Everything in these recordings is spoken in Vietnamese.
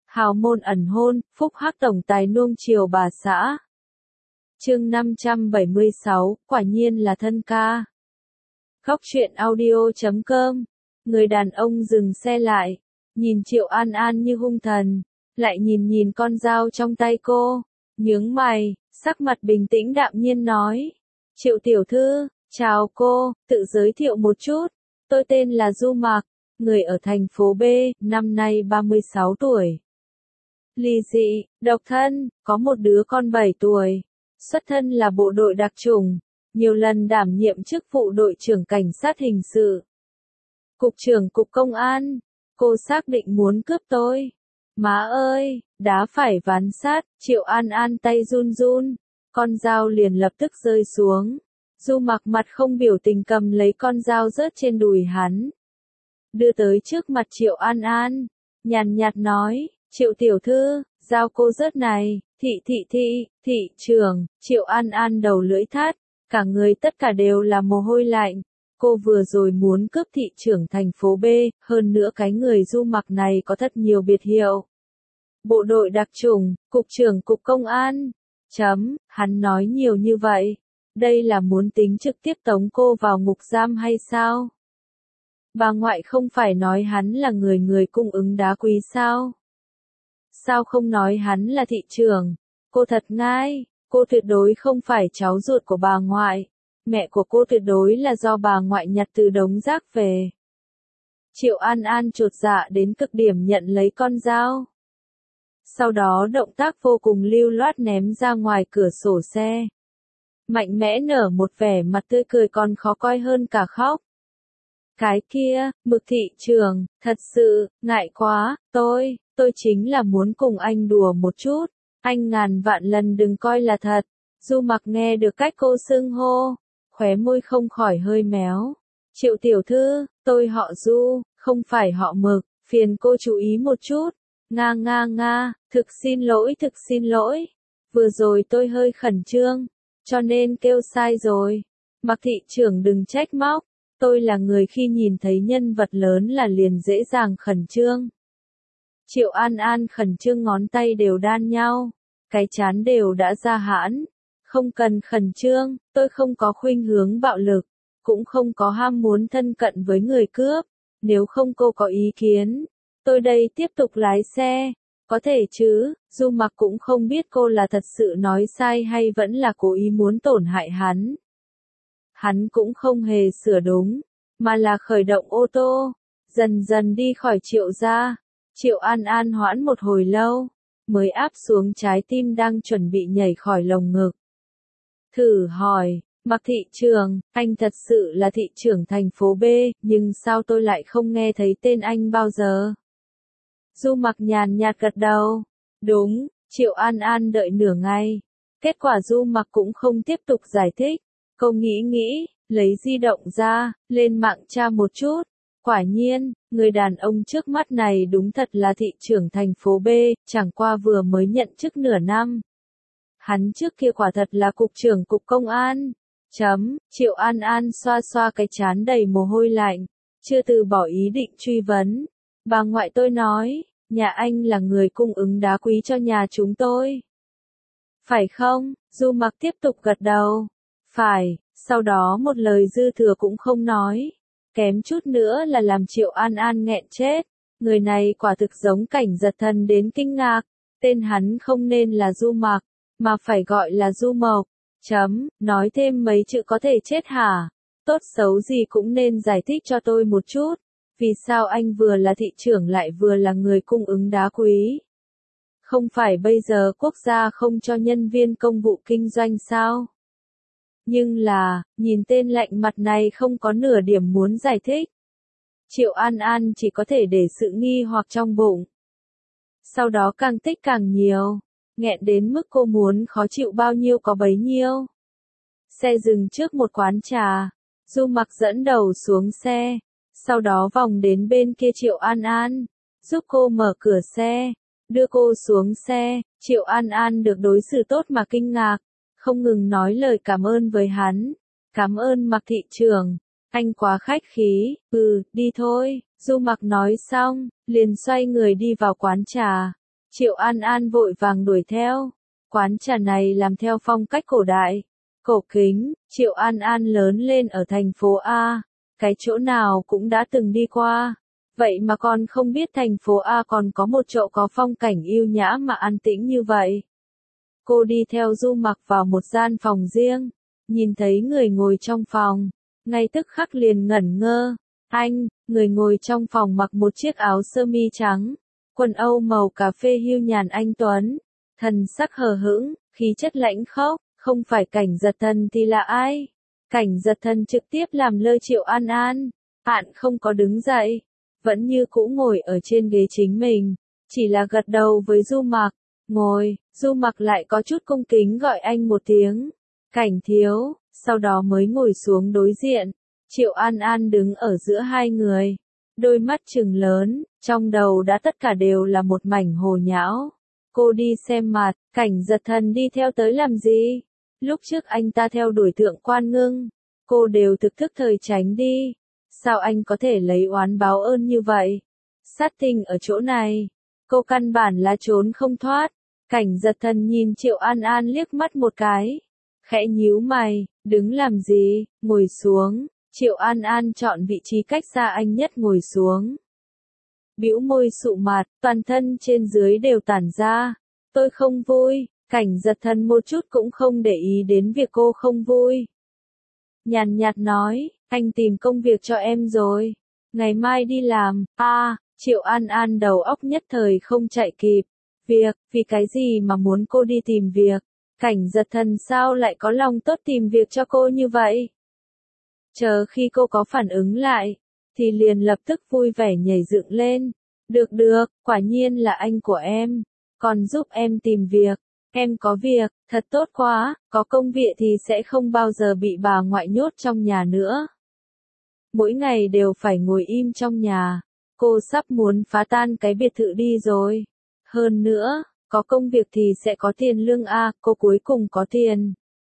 Hào môn ẩn hôn, phúc hắc tổng tài nuông chiều bà xã. Chương 576, quả nhiên là thân ca. Góc truyện audio.com. Người đàn ông dừng xe lại, nhìn Triệu An An như hung thần, lại nhìn con dao trong tay cô, nhướng mày, sắc mặt bình tĩnh đạm nhiên nói: Triệu tiểu thư, chào cô, tự giới thiệu một chút, tôi tên là Du Mặc, người ở thành phố B, năm nay 36 tuổi. Ly dị, độc thân, có một đứa con 7 tuổi, xuất thân là bộ đội đặc chủng, nhiều lần đảm nhiệm chức vụ đội trưởng cảnh sát hình sự, cục trưởng cục công an. Cô xác định muốn cướp tôi. Má ơi, đá phải ván sát, Triệu An An tay run run, con dao liền lập tức rơi xuống. Du Mặc mặt không biểu tình cầm lấy con dao rớt trên đùi hắn, đưa tới trước mặt Triệu An An, nhàn nhạt nói: Triệu tiểu thư, dao cô rớt này, thị trưởng. Triệu An An đầu lưỡi thắt, cả người tất cả đều là mồ hôi lạnh. Cô vừa rồi muốn cướp thị trưởng thành phố B, hơn nữa cái người Du Mặc này có thật nhiều biệt hiệu. Bộ đội đặc chủng, cục trưởng cục công an. Hắn nói nhiều như vậy, đây là muốn tính trực tiếp tống cô vào ngục giam hay sao? Bà ngoại không phải nói hắn là người cung ứng đá quý sao? Sao không nói hắn là thị trưởng? Cô thật ngai, cô tuyệt đối không phải cháu ruột của bà ngoại. Mẹ của cô tuyệt đối là do bà ngoại nhặt từ đống rác về. Triệu An An chột dạ đến cực điểm nhận lấy con dao. Sau đó động tác vô cùng lưu loát ném ra ngoài cửa sổ xe. Mạnh mẽ nở một vẻ mặt tươi cười còn khó coi hơn cả khóc. Cái kia, Mực thị trưởng, thật sự, ngại quá, tôi chính là muốn cùng anh đùa một chút. Anh ngàn vạn lần đừng coi là thật. Du Mặc nghe được cách cô xưng hô, khóe môi không khỏi hơi méo. Triệu tiểu thư, tôi họ Du, không phải họ Mực, phiền cô chú ý một chút. Nga, thực xin lỗi. Vừa rồi tôi hơi khẩn trương, cho nên kêu sai rồi. Mặc thị trưởng đừng trách móc, tôi là người khi nhìn thấy nhân vật lớn là liền dễ dàng khẩn trương. Triệu An An khẩn trương ngón tay đều đan nhau, cái trán đều đã ra hãn. Không cần khẩn trương, tôi không có khuynh hướng bạo lực, cũng không có ham muốn thân cận với người cướp. Nếu không cô có ý kiến, tôi đây tiếp tục lái xe, có thể chứ? Du Mặc cũng không biết cô là thật sự nói sai hay vẫn là cố ý muốn tổn hại hắn. Hắn cũng không hề sửa đúng, mà là khởi động ô tô, dần dần đi khỏi Triệu gia. Triệu An An hoãn một hồi lâu, mới áp xuống trái tim đang chuẩn bị nhảy khỏi lồng ngực. Thử hỏi, Mặc thị trưởng, anh thật sự là thị trưởng thành phố B, nhưng sao tôi lại không nghe thấy tên anh bao giờ? Du Mặc nhàn nhạt gật đầu. Đúng. Triệu An An đợi nửa ngày. Kết quả Du Mặc cũng không tiếp tục giải thích. Cô nghĩ, lấy di động ra, lên mạng tra một chút. Quả nhiên, người đàn ông trước mắt này đúng thật là thị trưởng thành phố B, chẳng qua vừa mới nhận chức nửa năm. Hắn trước kia quả thật là cục trưởng cục công an. Triệu An An xoa xoa cái trán đầy mồ hôi lạnh, chưa từ bỏ ý định truy vấn. Bà ngoại tôi nói, nhà anh là người cung ứng đá quý cho nhà chúng tôi. Phải không? Du Mặc tiếp tục gật đầu. Phải, sau đó một lời dư thừa cũng không nói. Kém chút nữa là làm Triệu An An nghẹn chết. Người này quả thực giống Cảnh Giật Thần đến kinh ngạc. Tên hắn không nên là Du Mặc, mà phải gọi là Du Mộc. Nói thêm mấy chữ có thể chết hả? Tốt xấu gì cũng nên giải thích cho tôi một chút. Vì sao anh vừa là thị trưởng lại vừa là người cung ứng đá quý? Không phải bây giờ quốc gia không cho nhân viên công vụ kinh doanh sao? Nhưng là, nhìn tên lạnh mặt này không có nửa điểm muốn giải thích. Triệu An An chỉ có thể để sự nghi hoặc trong bụng. Sau đó càng tích càng nhiều, nghẹn đến mức cô muốn khó chịu bao nhiêu có bấy nhiêu. Xe dừng trước một quán trà, Du Mặc dẫn đầu xuống xe, sau đó vòng đến bên kia Triệu An An, giúp cô mở cửa xe, đưa cô xuống xe. Triệu An An được đối xử tốt mà kinh ngạc, không ngừng nói lời cảm ơn với hắn. Cảm ơn Mặc thị trưởng, anh quá khách khí. Đi thôi. Du Mặc nói xong, liền xoay người đi vào quán trà. Triệu An An vội vàng đuổi theo. Quán trà này làm theo phong cách cổ đại, cổ kính. Triệu An An lớn lên ở thành phố A, cái chỗ nào cũng đã từng đi qua. Vậy mà con không biết thành phố A còn có một chỗ có phong cảnh yêu nhã mà an tĩnh như vậy. Cô đi theo Du Mặc vào một gian phòng riêng, nhìn thấy người ngồi trong phòng, ngay tức khắc liền ngẩn ngơ. Người ngồi trong phòng mặc một chiếc áo sơ mi trắng, quần âu màu cà phê hiu nhàn anh tuấn, thần sắc hờ hững, khí chất lãnh khốc, không phải Cảnh Giật Thần thì là ai? Cảnh Giật Thần trực tiếp làm lơ Triệu An An, bạn không có đứng dậy, vẫn như cũ ngồi ở trên ghế chính mình, chỉ là gật đầu với Du Mặc, ngồi. Du Mặc lại có chút cung kính gọi anh một tiếng, Cảnh thiếu, sau đó mới ngồi xuống đối diện. Triệu An An đứng ở giữa hai người, đôi mắt trừng lớn, trong đầu đã tất cả đều là một mảnh hồ nhão. Cô đi xem mặt, Cảnh Giật Thần đi theo tới làm gì? Lúc trước anh ta theo đuổi Thượng Quan Ngưng, cô đều thực thức thời tránh đi. Sao anh có thể lấy oán báo ơn như vậy? Sát tinh ở chỗ này, cô căn bản là trốn không thoát. Cảnh Giật Thần nhìn Triệu An An liếc mắt một cái, khẽ nhíu mày, đứng làm gì, ngồi xuống. Triệu An An chọn vị trí cách xa anh nhất ngồi xuống. Bĩu môi sụ mặt, toàn thân trên dưới đều tản ra. Tôi không vui. Cảnh Giật Thần một chút cũng không để ý đến việc cô không vui. Nhàn nhạt nói, anh tìm công việc cho em rồi. Ngày mai đi làm. Triệu An An đầu óc nhất thời không chạy kịp. Việc, vì cái gì mà muốn cô đi tìm việc? Cảnh Giật Thần sao lại có lòng tốt tìm việc cho cô như vậy? Chờ khi cô có phản ứng lại, thì liền lập tức vui vẻ nhảy dựng lên. Được, quả nhiên là anh của em. Còn giúp em tìm việc. Em có việc, thật tốt quá, có công việc thì sẽ không bao giờ bị bà ngoại nhốt trong nhà nữa. Mỗi ngày đều phải ngồi im trong nhà. Cô sắp muốn phá tan cái biệt thự đi rồi. Hơn nữa, có công việc thì sẽ có tiền lương cô cuối cùng có tiền.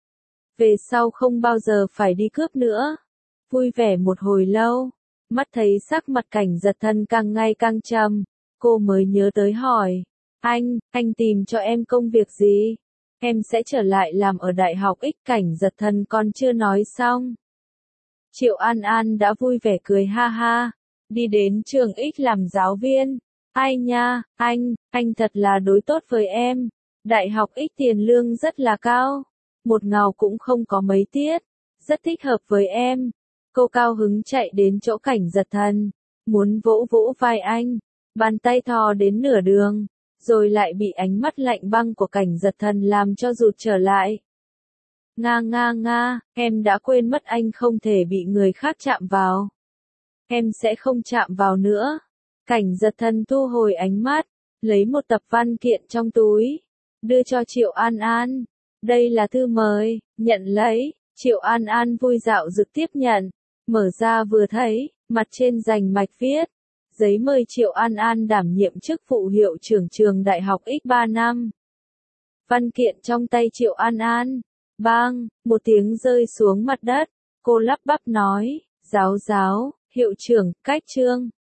Về sau không bao giờ phải đi cướp nữa. Vui vẻ một hồi lâu, mắt thấy sắc mặt Cảnh Giật Thần càng ngày càng trầm, cô mới nhớ tới hỏi, anh tìm cho em công việc gì? Em sẽ trở lại làm ở Đại học X. Cảnh Giật Thần còn chưa nói xong. Triệu An An đã vui vẻ cười ha ha, đi đến trường X làm giáo viên. Ai nha, anh thật là đối tốt với em. Đại học X tiền lương rất là cao, một ngào cũng không có mấy tiết, rất thích hợp với em. Cô cao hứng chạy đến chỗ Cảnh Giật Thần, muốn vỗ vỗ vai anh, bàn tay thò đến nửa đường, rồi lại bị ánh mắt lạnh băng của Cảnh Giật Thần làm cho rụt trở lại. Nga, em đã quên mất anh không thể bị người khác chạm vào. Em sẽ không chạm vào nữa. Cảnh Giật Thần thu hồi ánh mắt, lấy một tập văn kiện trong túi, đưa cho Triệu An An. Đây là thư mời, nhận lấy. Triệu An An vui dạo dực tiếp nhận, mở ra vừa thấy, mặt trên rành mạch viết, giấy mời Triệu An An đảm nhiệm chức vụ hiệu trưởng trường Đại học X 3 năm. Văn kiện trong tay Triệu An An, bang, một tiếng rơi xuống mặt đất, cô lắp bắp nói, giáo, hiệu trưởng, cách trương.